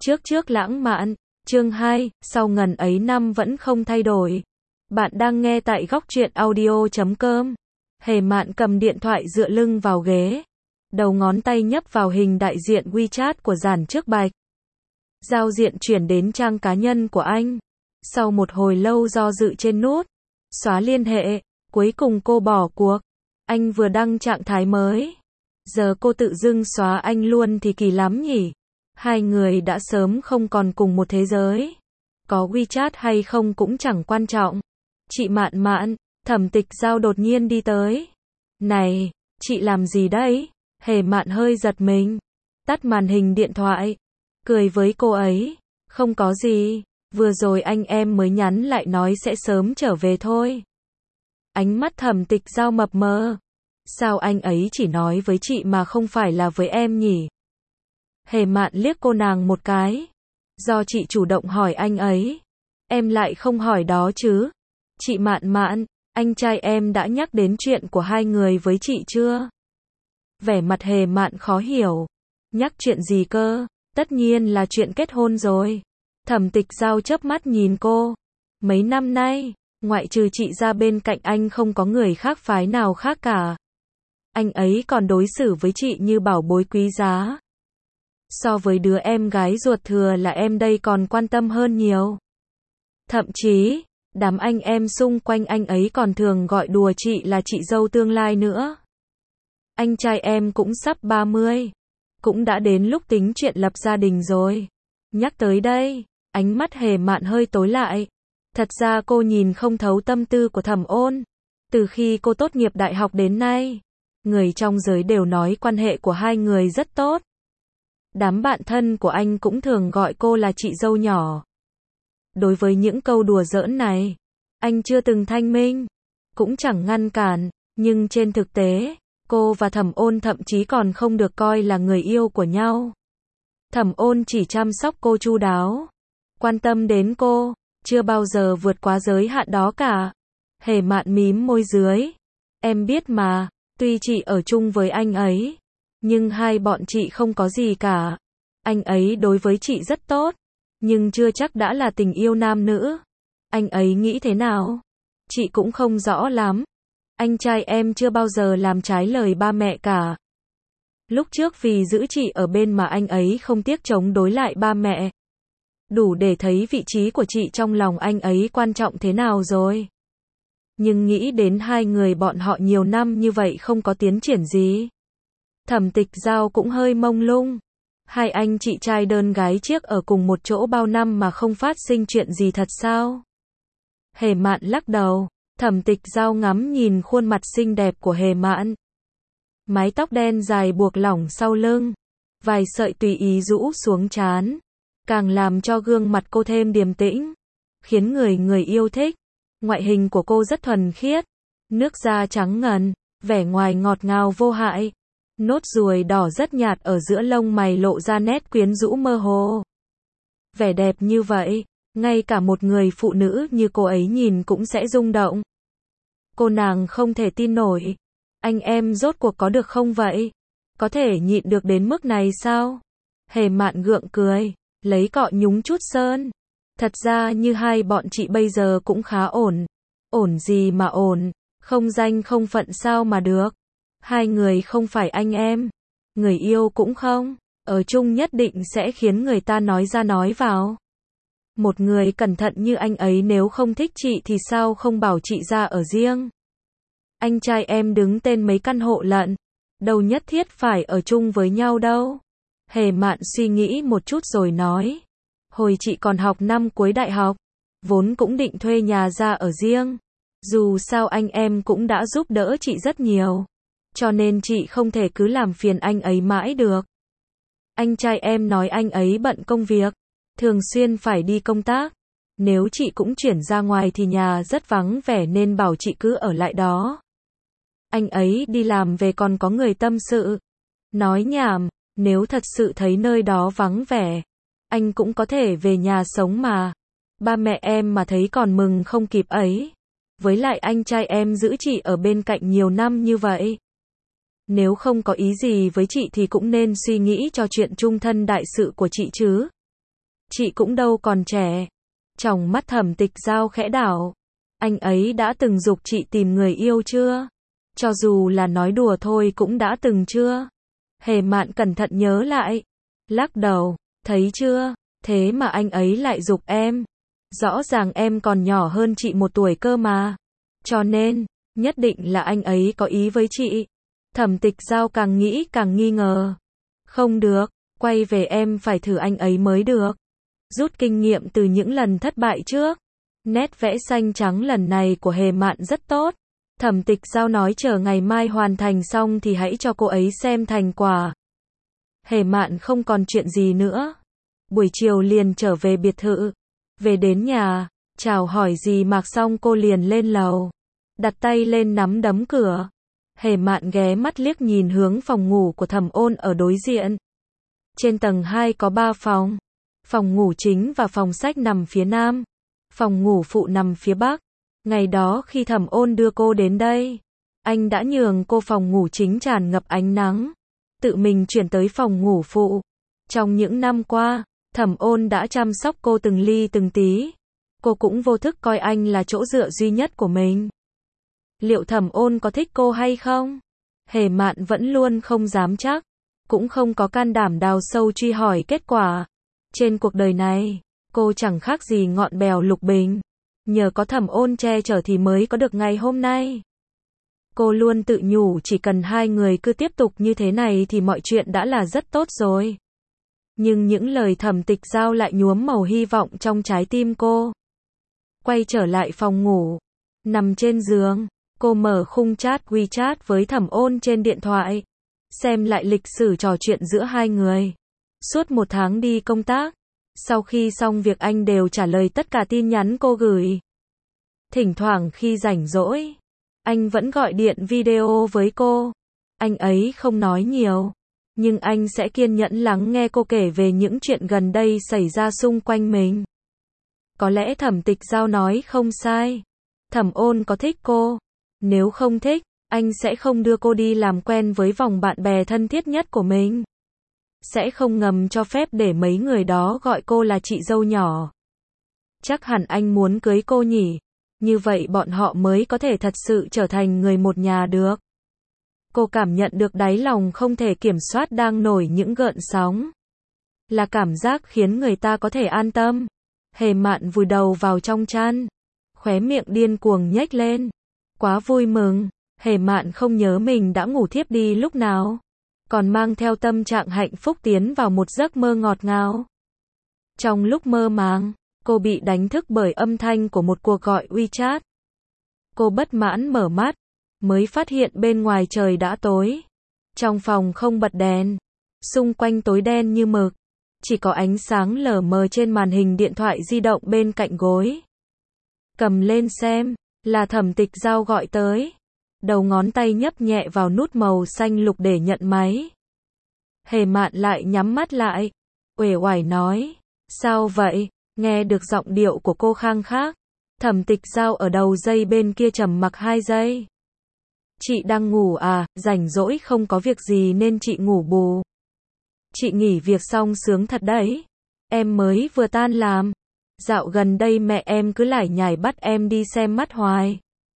Trước trước lãng mạn, chương 2, sau ngần ấy năm vẫn không thay đổi. Bạn đang nghe tại góc truyện audio.com. Hề Mạn cầm điện thoại dựa lưng vào ghế. Đầu ngón tay nhấp vào hình đại diện WeChat của Giản Trước Bạch. Giao diện chuyển đến trang cá nhân của anh. Sau một hồi lâu do dự trên nút xóa liên hệ, cuối cùng cô bỏ cuộc. Anh vừa đăng trạng thái mới. Giờ cô tự dưng xóa anh luôn thì kỳ lắm nhỉ? Hai người đã sớm không còn cùng một thế giới. Có WeChat hay không cũng chẳng quan trọng. Chị Mạn Mạn, Thẩm Tịch Giao đột nhiên đi tới. Này, chị làm gì đấy? Hề Mạn hơi giật mình. Tắt màn hình điện thoại. Cười với cô ấy. Không có gì. Vừa rồi anh em mới nhắn lại nói sẽ sớm trở về thôi. Ánh mắt Thẩm Tịch Giao mập mờ. Sao anh ấy chỉ nói với chị mà không phải là với em nhỉ? Hề Mạn liếc cô nàng một cái. Do chị chủ động hỏi anh ấy. Em lại không hỏi đó chứ. Chị Mạn Mạn, anh trai em đã nhắc đến chuyện của hai người với chị chưa? Vẻ mặt Hề Mạn khó hiểu. Nhắc chuyện gì cơ? Tất nhiên là chuyện kết hôn rồi. Thẩm Tịch Giao chớp mắt nhìn cô. Mấy năm nay, ngoại trừ chị ra bên cạnh anh không có người khác phái nào khác cả. Anh ấy còn đối xử với chị như bảo bối quý giá. So với đứa em gái ruột thừa là em đây còn quan tâm hơn nhiều. Thậm chí, đám anh em xung quanh anh ấy còn thường gọi đùa chị là chị dâu tương lai nữa. Anh trai em cũng sắp 30. Cũng đã đến lúc tính chuyện lập gia đình rồi. Nhắc tới đây, ánh mắt Hề Mạn hơi tối lại. Thật ra cô nhìn không thấu tâm tư của Thẩm Ôn. Từ khi cô tốt nghiệp đại học đến nay, người trong giới đều nói quan hệ của hai người rất tốt. Đám bạn thân của anh cũng thường gọi cô là chị dâu nhỏ. Đối với những câu đùa giỡn này, anh chưa từng thanh minh, cũng chẳng ngăn cản, nhưng trên thực tế, cô và Thẩm Ôn thậm chí còn không được coi là người yêu của nhau. Thẩm Ôn chỉ chăm sóc cô chu đáo, quan tâm đến cô, chưa bao giờ vượt quá giới hạn đó cả. Hề Mạn mím môi dưới. Em biết mà, tuy chị ở chung với anh ấy, nhưng hai bọn chị không có gì cả. Anh ấy đối với chị rất tốt, nhưng chưa chắc đã là tình yêu nam nữ. Anh ấy nghĩ thế nào? Chị cũng không rõ lắm. Anh trai em chưa bao giờ làm trái lời ba mẹ cả. Lúc trước vì giữ chị ở bên mà anh ấy không tiếc chống đối lại ba mẹ. Đủ để thấy vị trí của chị trong lòng anh ấy quan trọng thế nào rồi. Nhưng nghĩ đến hai người bọn họ nhiều năm như vậy không có tiến triển gì. Thẩm Tịch Giao cũng hơi mông lung. Hai anh chị trai đơn gái chiếc ở cùng một chỗ bao năm mà không phát sinh chuyện gì thật sao? Hề Mạn lắc đầu. Thẩm Tịch Giao ngắm nhìn khuôn mặt xinh đẹp của Hề Mạn. Mái tóc đen dài buộc lỏng sau lưng. Vài sợi tùy ý rũ xuống trán. Càng làm cho gương mặt cô thêm điềm tĩnh. Khiến người yêu thích. Ngoại hình của cô rất thuần khiết. Nước da trắng ngần. Vẻ ngoài ngọt ngào vô hại. Nốt ruồi đỏ rất nhạt ở giữa lông mày lộ ra nét quyến rũ mơ hồ. Vẻ đẹp như vậy, ngay cả một người phụ nữ như cô ấy nhìn cũng sẽ rung động. Cô nàng không thể tin nổi. Anh em rốt cuộc có được không vậy? Có thể nhịn được đến mức này sao? Hề Mạn gượng cười, lấy cọ nhúng chút sơn. Thật ra như hai bọn chị bây giờ cũng khá ổn. Ổn gì mà ổn, không danh không phận sao mà được. Hai người không phải anh em, người yêu cũng không, ở chung nhất định sẽ khiến người ta nói ra nói vào. Một người cẩn thận như anh ấy nếu không thích chị thì sao không bảo chị ra ở riêng. Anh trai em đứng tên mấy căn hộ lận, đâu nhất thiết phải ở chung với nhau đâu. Hề Mạn suy nghĩ một chút rồi nói. Hồi chị còn học năm cuối đại học, vốn cũng định thuê nhà ra ở riêng. Dù sao anh em cũng đã giúp đỡ chị rất nhiều. Cho nên chị không thể cứ làm phiền anh ấy mãi được. Anh trai em nói anh ấy bận công việc, thường xuyên phải đi công tác. Nếu chị cũng chuyển ra ngoài thì nhà rất vắng vẻ nên bảo chị cứ ở lại đó. Anh ấy đi làm về còn có người tâm sự. Nói nhảm, nếu thật sự thấy nơi đó vắng vẻ, anh cũng có thể về nhà sống mà. Ba mẹ em mà thấy còn mừng không kịp ấy. Với lại anh trai em giữ chị ở bên cạnh nhiều năm như vậy. Nếu không có ý gì với chị thì cũng nên suy nghĩ cho chuyện chung thân đại sự của chị chứ. Chị cũng đâu còn trẻ. Tròng mắt Thẩm Tịch Giao khẽ đảo. Anh ấy đã từng giục chị tìm người yêu chưa? Cho dù là nói đùa thôi cũng đã từng chưa? Hề Mạn cẩn thận nhớ lại. Lắc đầu, thấy chưa? Thế mà anh ấy lại giục em. Rõ ràng em còn nhỏ hơn chị 1 tuổi cơ mà. Cho nên, nhất định là anh ấy có ý với chị. Thẩm Tịch Giao càng nghĩ càng nghi ngờ. Không được, quay về em phải thử anh ấy mới được. Rút kinh nghiệm từ những lần thất bại trước. Nét vẽ xanh trắng lần này của Hề Mạn rất tốt. Thẩm Tịch Giao nói chờ ngày mai hoàn thành xong thì hãy cho cô ấy xem thành quả. Hề Mạn không còn chuyện gì nữa. Buổi chiều liền trở về biệt thự. Về đến nhà, chào hỏi dì Mạc xong cô liền lên lầu. Đặt tay lên nắm đấm cửa. Hề Mạn ghé mắt liếc nhìn hướng phòng ngủ của Thẩm Ôn ở đối diện. Trên tầng 2 có 3 phòng. Phòng ngủ chính và phòng sách nằm phía nam. Phòng ngủ phụ nằm phía bắc. Ngày đó khi Thẩm Ôn đưa cô đến đây, anh đã nhường cô phòng ngủ chính tràn ngập ánh nắng. Tự mình chuyển tới phòng ngủ phụ. Trong những năm qua, Thẩm Ôn đã chăm sóc cô từng ly từng tí. Cô cũng vô thức coi anh là chỗ dựa duy nhất của mình. Liệu Thẩm Ôn có thích cô hay không? Hề Mạn vẫn luôn không dám chắc. Cũng không có can đảm đào sâu truy hỏi kết quả. Trên cuộc đời này, cô chẳng khác gì ngọn bèo lục bình. Nhờ có Thẩm Ôn che chở thì mới có được ngày hôm nay. Cô luôn tự nhủ chỉ cần hai người cứ tiếp tục như thế này thì mọi chuyện đã là rất tốt rồi. Nhưng những lời Thẩm Tịch Giao lại nhuốm màu hy vọng trong trái tim cô. Quay trở lại phòng ngủ. Nằm trên giường, cô mở khung chat WeChat với Thẩm Ôn trên điện thoại. Xem lại lịch sử trò chuyện giữa hai người. Suốt 1 tháng đi công tác. Sau khi xong việc anh đều trả lời tất cả tin nhắn cô gửi. Thỉnh thoảng khi rảnh rỗi, anh vẫn gọi điện video với cô. Anh ấy không nói nhiều, nhưng anh sẽ kiên nhẫn lắng nghe cô kể về những chuyện gần đây xảy ra xung quanh mình. Có lẽ Thẩm Tịch Giao nói không sai. Thẩm Ôn có thích cô. Nếu không thích, anh sẽ không đưa cô đi làm quen với vòng bạn bè thân thiết nhất của mình. Sẽ không ngầm cho phép để mấy người đó gọi cô là chị dâu nhỏ. Chắc hẳn anh muốn cưới cô nhỉ. Như vậy bọn họ mới có thể thật sự trở thành người một nhà được. Cô cảm nhận được đáy lòng không thể kiểm soát đang nổi những gợn sóng. Là cảm giác khiến người ta có thể an tâm. Hề Mạn vùi đầu vào trong chăn. Khóe miệng điên cuồng nhếch lên. Quá vui mừng. Hề Mạn không nhớ mình đã ngủ thiếp đi lúc nào. Còn mang theo tâm trạng hạnh phúc tiến vào một giấc mơ ngọt ngào. Trong lúc mơ màng, cô bị đánh thức bởi âm thanh của một cuộc gọi WeChat. Cô bất mãn mở mắt, mới phát hiện bên ngoài trời đã tối. Trong phòng không bật đèn, xung quanh tối đen như mực, chỉ có ánh sáng lờ mờ trên màn hình điện thoại di động bên cạnh gối. Cầm lên xem, là Thẩm Tịch Giao gọi tới. Đầu ngón tay nhấp nhẹ vào nút màu xanh lục để nhận máy. Hề Mạn lại nhắm mắt lại, uể oải nói, sao vậy? Nghe được giọng điệu của cô khang khác. Thẩm Tịch Giao ở đầu dây bên kia trầm mặc 2 giây. Chị đang ngủ à? Rảnh rỗi không có việc gì nên chị ngủ bù. Chị nghỉ việc xong sướng thật đấy. Em mới vừa tan làm. Dạo gần đây mẹ em cứ lải nhải bắt em đi xem mắt hoài.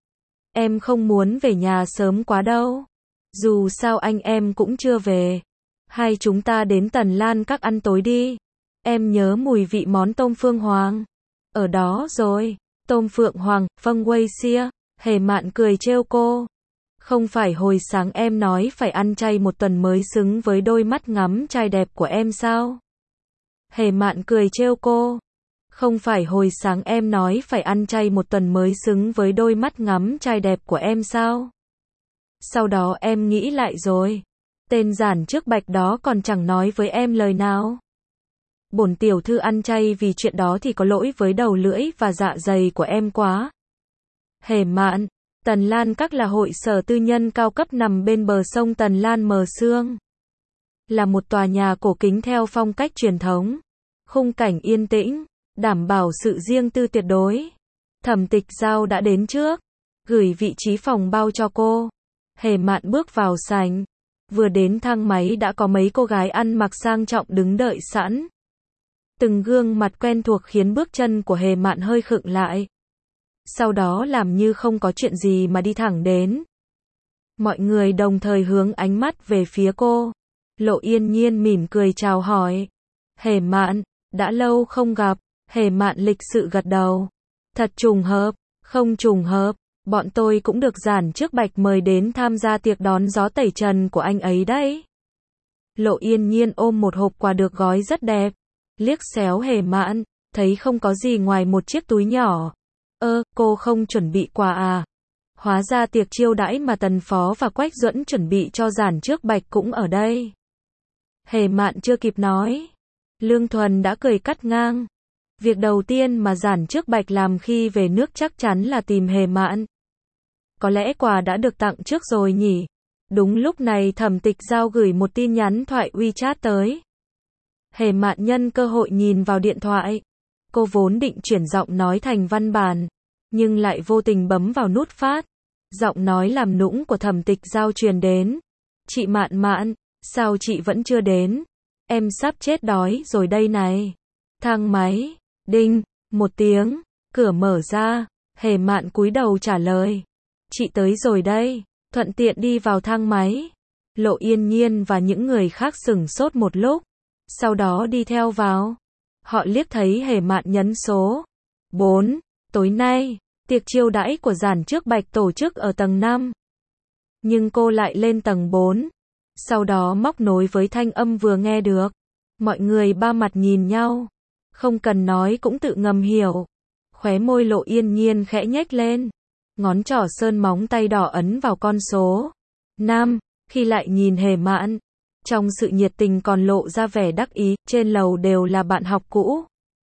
Em không muốn về nhà sớm quá đâu. Dù sao anh em cũng chưa về. Hay chúng ta đến Tần Lan Các ăn tối đi. Em nhớ mùi vị món tôm Phương Hoàng. Ở đó rồi. Tôm Phượng Hoàng, Vâng Wei Xia. Hề Mạn cười trêu cô. Không phải hồi sáng em nói phải ăn chay 1 tuần mới xứng với đôi mắt ngắm trai đẹp của em sao? Hề Mạn cười trêu cô. Không phải hồi sáng em nói phải ăn chay 1 tuần mới xứng với đôi mắt ngắm trai đẹp của em sao? Sau đó em nghĩ lại rồi. Tên giản trước bạch đó còn chẳng nói với em lời nào. Bổn tiểu thư ăn chay vì chuyện đó thì có lỗi với đầu lưỡi và dạ dày của em quá. Hề Mạn, Tần Lan Các là hội sở tư nhân cao cấp nằm bên bờ sông Tần Lan Mờ Sương. Là một tòa nhà cổ kính theo phong cách truyền thống. Khung cảnh yên tĩnh, đảm bảo sự riêng tư tuyệt đối. Thẩm Tịch Giao đã đến trước, gửi vị trí phòng bao cho cô. Hề Mạn bước vào sảnh. Vừa đến thang máy đã có mấy cô gái ăn mặc sang trọng đứng đợi sẵn. Từng gương mặt quen thuộc khiến bước chân của Hề Mạn hơi khựng lại. Sau đó làm như không có chuyện gì mà đi thẳng đến. Mọi người đồng thời hướng ánh mắt về phía cô. Lộ Yên Nhiên mỉm cười chào hỏi. Hề Mạn, đã lâu không gặp. Hề Mạn lịch sự gật đầu. Thật trùng hợp, không trùng hợp, bọn tôi cũng được Giản Trước Bạch mời đến tham gia tiệc đón gió tẩy trần của anh ấy đấy. Lộ Yên Nhiên ôm một hộp quà được gói rất đẹp, liếc xéo Hề Mạn, thấy không có gì ngoài một chiếc túi nhỏ. Cô không chuẩn bị quà à? Hóa ra tiệc chiêu đãi mà Tần Phó và Quách Duẫn chuẩn bị cho Giản Trước Bạch cũng ở đây. Hề Mạn chưa kịp nói, Lương Thuần đã cười cắt ngang. Việc đầu tiên mà Giản Trước Bạch làm khi về nước chắc chắn là tìm Hề Mạn. Có lẽ quà đã được tặng trước rồi nhỉ? Đúng lúc này Thẩm Tịch Giao gửi một tin nhắn thoại WeChat tới. Hề Mạn nhân cơ hội nhìn vào điện thoại. Cô vốn định chuyển giọng nói thành văn bản, nhưng lại vô tình bấm vào nút phát. Giọng nói làm nũng của Thẩm Tịch Giao truyền đến. Chị Mạn Mạn, sao chị vẫn chưa đến? Em sắp chết đói rồi đây này. Thang máy. Đinh, một tiếng, cửa mở ra, Hề Mạn cúi đầu trả lời. Chị tới rồi đây, thuận tiện đi vào thang máy. Lộ Yên Nhiên và những người khác sửng sốt một lúc, sau đó đi theo vào. Họ liếc thấy Hề Mạn nhấn số 4, tối nay, tiệc chiêu đãi của Giản Trước Bạch tổ chức ở tầng 5. Nhưng cô lại lên tầng 4, sau đó móc nối với thanh âm vừa nghe được. Mọi người ba mặt nhìn nhau. Không cần nói cũng tự ngầm hiểu. Khóe môi Lộ Yên Nhiên khẽ nhếch lên. Ngón trỏ sơn móng tay đỏ ấn vào con số 5, khi lại nhìn Hề Mạn. Trong sự nhiệt tình còn lộ ra vẻ đắc ý, trên lầu đều là bạn học cũ.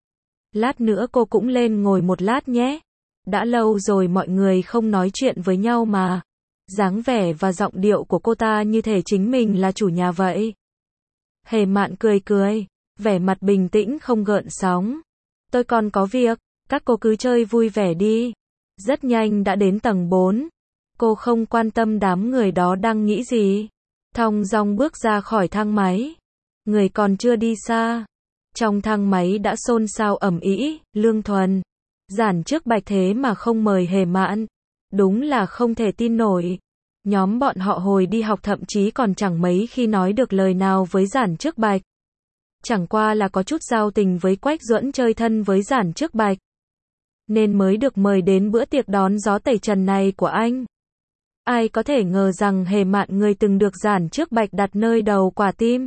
Lát nữa cô cũng lên ngồi một lát nhé. Đã lâu rồi mọi người không nói chuyện với nhau mà. Dáng vẻ và giọng điệu của cô ta như thể chính mình là chủ nhà vậy. Hề Mạn cười cười, vẻ mặt bình tĩnh không gợn sóng. Tôi còn có việc, các cô cứ chơi vui vẻ đi. Rất nhanh đã đến tầng 4. Cô không quan tâm đám người đó đang nghĩ gì. Thong dong bước ra khỏi thang máy. Người còn chưa đi xa. Trong thang máy đã xôn xao ầm ĩ, Lương Thuần. Giản Trước Bạch thế mà không mời Hề Mạn. Đúng là không thể tin nổi. Nhóm bọn họ hồi đi học thậm chí còn chẳng mấy khi nói được lời nào với Giản Trước Bạch. Chẳng qua là có chút giao tình với Quách Duẫn chơi thân với Giản Trước Bạch, nên mới được mời đến bữa tiệc đón gió tẩy trần này của anh. Ai có thể ngờ rằng Hề Mạn người từng được Giản Trước Bạch đặt nơi đầu quả tim,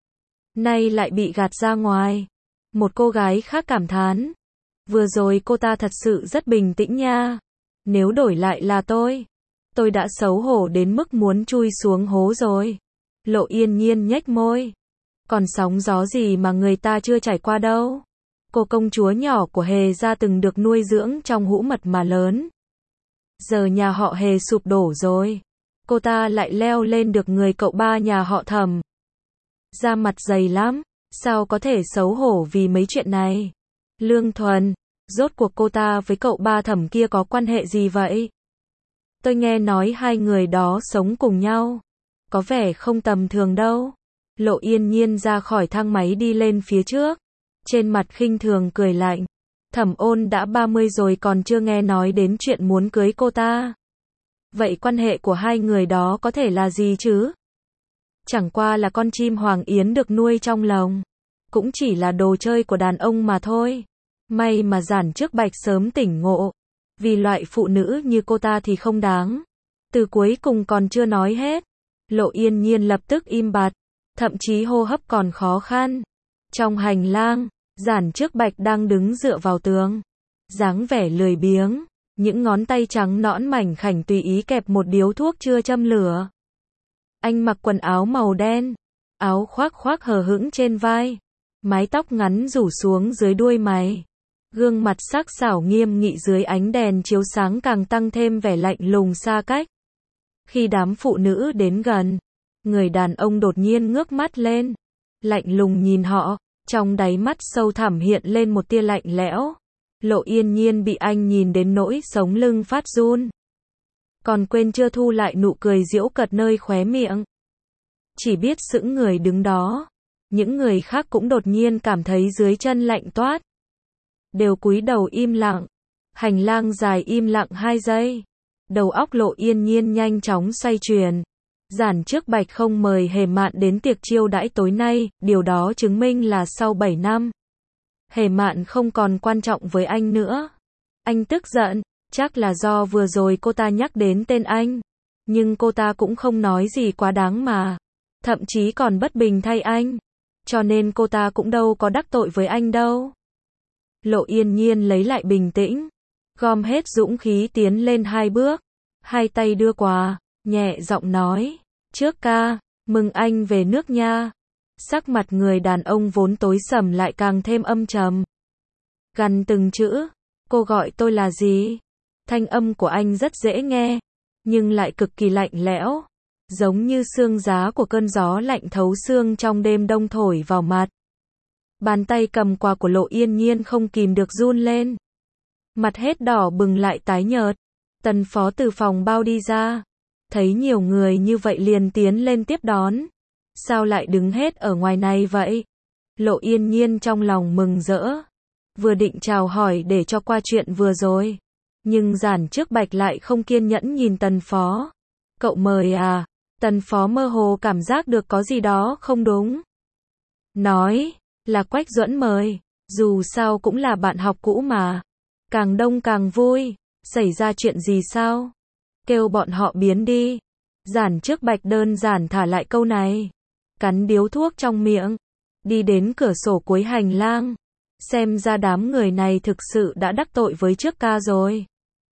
nay lại bị gạt ra ngoài. Một cô gái khác cảm thán. Vừa rồi cô ta thật sự rất bình tĩnh nha. Nếu đổi lại là tôi đã xấu hổ đến mức muốn chui xuống hố rồi. Lộ Yên Nhiên nhếch môi. Còn sóng gió gì mà người ta chưa trải qua đâu. Cô công chúa nhỏ của Hề gia từng được nuôi dưỡng trong hũ mật mà lớn. Giờ nhà họ Hề sụp đổ rồi. Cô ta lại leo lên được người cậu ba nhà họ Thẩm. Da mặt dày lắm, sao có thể xấu hổ vì mấy chuyện này. Lương Thuần, rốt cuộc cô ta với cậu ba Thẩm kia có quan hệ gì vậy? Tôi nghe nói hai người đó sống cùng nhau. Có vẻ không tầm thường đâu. Lộ Yên Nhiên ra khỏi thang máy đi lên phía trước. Trên mặt khinh thường cười lạnh. Thẩm Ôn đã 30 rồi còn chưa nghe nói đến chuyện muốn cưới cô ta. Vậy quan hệ của hai người đó có thể là gì chứ? Chẳng qua là con chim hoàng yến được nuôi trong lồng. Cũng chỉ là đồ chơi của đàn ông mà thôi. May mà Giản Trước Bạch sớm tỉnh ngộ. Vì loại phụ nữ như cô ta thì không đáng. Từ cuối cùng còn chưa nói hết. Lộ Yên Nhiên lập tức im bặt. Thậm chí hô hấp còn khó khăn. Trong hành lang, Giản Trước Bạch đang đứng dựa vào tường. Dáng vẻ lười biếng. Những ngón tay trắng nõn mảnh khảnh tùy ý kẹp một điếu thuốc chưa châm lửa. Anh mặc quần áo màu đen. Áo khoác hờ hững trên vai. Mái tóc ngắn rủ xuống dưới đuôi mày. Gương mặt sắc sảo nghiêm nghị dưới ánh đèn chiếu sáng càng tăng thêm vẻ lạnh lùng xa cách. Khi đám phụ nữ đến gần, người đàn ông đột nhiên ngước mắt lên. Lạnh lùng nhìn họ, trong đáy mắt sâu thẳm hiện lên một tia lạnh lẽo. Lộ Yên Nhiên bị anh nhìn đến nỗi sống lưng phát run. Còn quên chưa thu lại nụ cười giễu cợt nơi khóe miệng. Chỉ biết sững người đứng đó. Những người khác cũng đột nhiên cảm thấy dưới chân lạnh toát. Đều cúi đầu im lặng. Hành lang dài im lặng 2 giây. Đầu óc Lộ Yên Nhiên nhanh chóng xoay chuyển. Giản Trước Bạch không mời Hề Mạn đến tiệc chiêu đãi tối nay, điều đó chứng minh là sau 7 năm. Hề Mạn không còn quan trọng với anh nữa. Anh tức giận, chắc là do vừa rồi cô ta nhắc đến tên anh. Nhưng cô ta cũng không nói gì quá đáng mà. Thậm chí còn bất bình thay anh. Cho nên cô ta cũng đâu có đắc tội với anh đâu. Lộ Yên Nhiên lấy lại bình tĩnh. Gom hết dũng khí tiến lên 2 bước. 2 tay đưa qua, nhẹ giọng nói. Trước ca, mừng anh về nước nha. Sắc mặt người đàn ông vốn tối sầm lại càng thêm âm trầm. Gằn từng chữ. Cô gọi tôi là gì? Thanh âm của anh rất dễ nghe. Nhưng lại cực kỳ lạnh lẽo. Giống như sương giá của cơn gió lạnh thấu xương trong đêm đông thổi vào mặt. Bàn tay cầm quà của Lộ Yên Nhiên không kìm được run lên. Mặt hết đỏ bừng lại tái nhợt. Tần Phó từ phòng bao đi ra. Thấy nhiều người như vậy liền tiến lên tiếp đón. Sao lại đứng hết ở ngoài này vậy? Lộ Yên Nhiên trong lòng mừng rỡ. Vừa định chào hỏi để cho qua chuyện vừa rồi. Nhưng Giản Trước Bạch lại không kiên nhẫn nhìn Tần Phó. Cậu mời à? Tần Phó mơ hồ cảm giác được có gì đó không đúng. Nói, là Quách Duẫn mời. Dù sao cũng là bạn học cũ mà. Càng đông càng vui. Xảy ra chuyện gì sao? Kêu bọn họ biến đi. Giản Trước Bạch đơn giản thả lại câu này. Cắn điếu thuốc trong miệng. Đi đến cửa sổ cuối hành lang. Xem ra đám người này thực sự đã đắc tội với Trước ca rồi.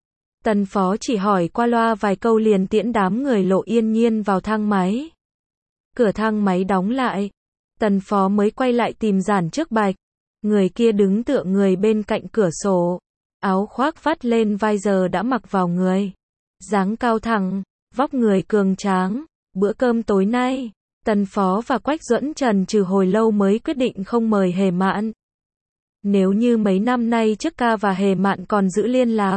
Tần Phó chỉ hỏi qua loa vài câu liền tiễn đám người Lộ Yên Nhiên vào thang máy. Cửa thang máy đóng lại. Tần Phó mới quay lại tìm Giản Trước Bạch. Người kia đứng tựa người bên cạnh cửa sổ. Áo khoác vắt lên vai giờ đã mặc vào người. Dáng cao thẳng, vóc người cường tráng. Bữa cơm tối nay, Tần Phó và Quách Duẫn chần chừ hồi lâu mới quyết định không mời Hề Mạn. Nếu như mấy năm nay Trước ca và Hề Mạn còn giữ liên lạc,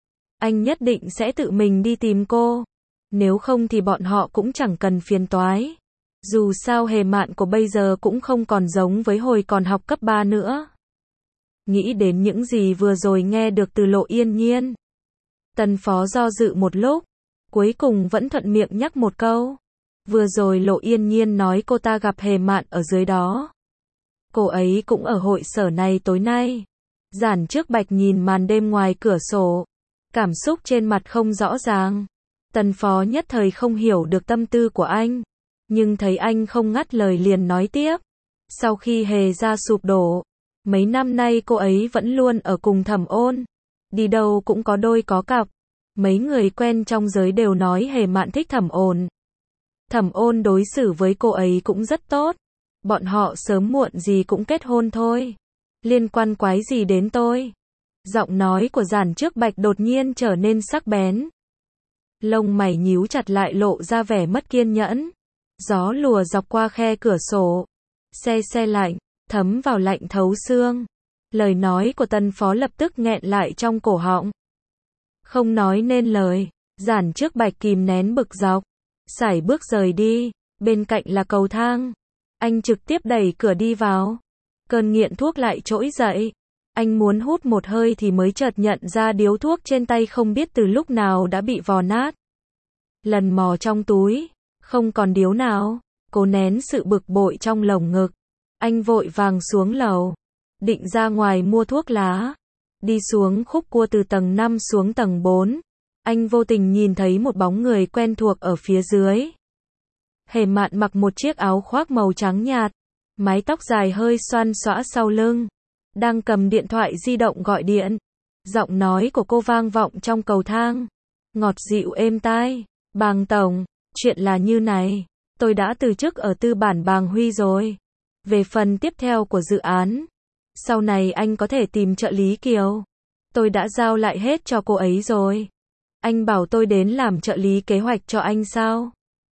anh nhất định sẽ tự mình đi tìm cô. Nếu không thì bọn họ cũng chẳng cần phiền toái. Dù sao Hề Mạn của bây giờ cũng không còn giống với hồi còn học cấp 3 nữa. Nghĩ đến những gì vừa rồi nghe được từ Lộ Yên Nhiên. Tần Phó do dự một lúc. Cuối cùng vẫn thuận miệng nhắc một câu. Vừa rồi Lộ Yên Nhiên nói cô ta gặp Hề Mạn ở dưới đó. Cô ấy cũng ở hội sở này tối nay. Giản Trước Bạch nhìn màn đêm ngoài cửa sổ. Cảm xúc trên mặt không rõ ràng. Tần Phó nhất thời không hiểu được tâm tư của anh. Nhưng thấy anh không ngắt lời liền nói tiếp. Sau khi Hề ra sụp đổ, mấy năm nay cô ấy vẫn luôn ở cùng Thẩm Ôn. Đi đâu cũng có đôi có cặp. Mấy người quen trong giới đều nói Hề Mạn thích Thẩm Ôn. Thẩm Ôn đối xử với cô ấy cũng rất tốt. Bọn họ sớm muộn gì cũng kết hôn thôi. Liên quan quái gì đến tôi? Giọng nói của Giản Trước Bạch đột nhiên trở nên sắc bén. Lông mày nhíu chặt lại lộ ra vẻ mất kiên nhẫn. Gió lùa dọc qua khe cửa sổ. Se lạnh, thấm vào lạnh thấu xương. Lời nói của Tần Phó lập tức nghẹn lại trong cổ họng. Không nói nên lời, Giản Trước Bạch kìm nén bực dọc. Sải bước rời đi, bên cạnh là cầu thang. Anh trực tiếp đẩy cửa đi vào. Cơn nghiện thuốc lại trỗi dậy. Anh muốn hút một hơi thì mới chợt nhận ra điếu thuốc trên tay không biết từ lúc nào đã bị vò nát. Lần mò trong túi, không còn điếu nào. Cố nén sự bực bội trong lồng ngực. Anh vội vàng xuống lầu. Định ra ngoài mua thuốc lá. Đi xuống khúc cua từ tầng 5 xuống tầng 4. Anh vô tình nhìn thấy một bóng người quen thuộc ở phía dưới. Hề Mạn mặc một chiếc áo khoác màu trắng nhạt. Mái tóc dài hơi xoăn xõa sau lưng. Đang cầm điện thoại di động gọi điện. Giọng nói của cô vang vọng trong cầu thang. Ngọt dịu êm tai. Bàng tổng, chuyện là như này. Tôi đã từ chức ở tư bản Bàng Huy rồi. Về phần tiếp theo của dự án, sau này anh có thể tìm trợ lý Kiều. Tôi đã giao lại hết cho cô ấy rồi. Anh bảo tôi đến làm trợ lý kế hoạch cho anh sao?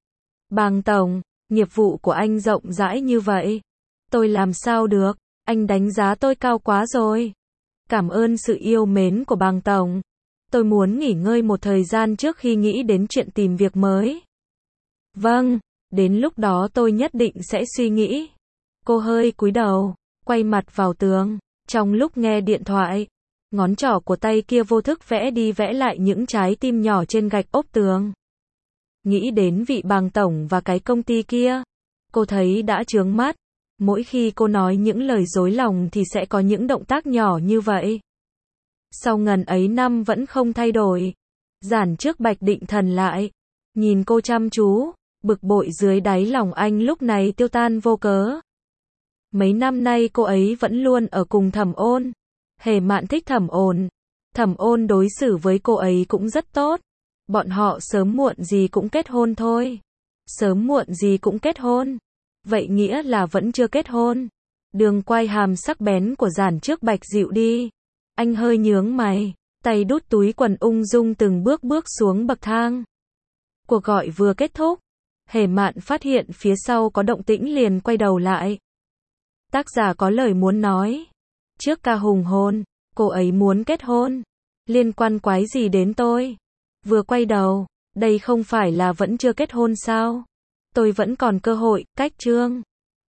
Bàng tổng, nghiệp vụ của anh rộng rãi như vậy. Tôi làm sao được, anh đánh giá tôi cao quá rồi. Cảm ơn sự yêu mến của Bàng tổng. Tôi muốn nghỉ ngơi một thời gian trước khi nghĩ đến chuyện tìm việc mới. Vâng, đến lúc đó tôi nhất định sẽ suy nghĩ. Cô hơi cúi đầu, quay mặt vào tường. Trong lúc nghe điện thoại, ngón trỏ của tay kia vô thức vẽ đi vẽ lại những trái tim nhỏ trên gạch ốp tường. Nghĩ đến vị bàng tổng và cái công ty kia, cô thấy đã chướng mắt. Mỗi khi cô nói những lời dối lòng thì sẽ có những động tác nhỏ như vậy. Sau ngần ấy năm vẫn không thay đổi. Giản Trước Bạch định thần lại, nhìn cô chăm chú, bực bội dưới đáy lòng anh lúc này tiêu tan vô cớ. Mấy năm nay cô ấy vẫn luôn ở cùng Thẩm Ôn. Hề Mạn thích Thẩm Ôn. Thẩm Ôn đối xử với cô ấy cũng rất tốt. Bọn họ sớm muộn gì cũng kết hôn thôi. Sớm muộn gì cũng kết hôn. Vậy nghĩa là vẫn chưa kết hôn. Đường quai hàm sắc bén của Giản Trước Bạch dịu đi. Anh hơi nhướng mày, tay đút túi quần ung dung từng bước bước xuống bậc thang. Cuộc gọi vừa kết thúc, Hề Mạn phát hiện phía sau có động tĩnh liền quay đầu lại. Tác giả có lời muốn nói. Trước ca hùng hôn, cô ấy muốn kết hôn. Liên quan quái gì đến tôi? Vừa quay đầu, đây không phải là vẫn chưa kết hôn sao? Tôi vẫn còn cơ hội, cách chương.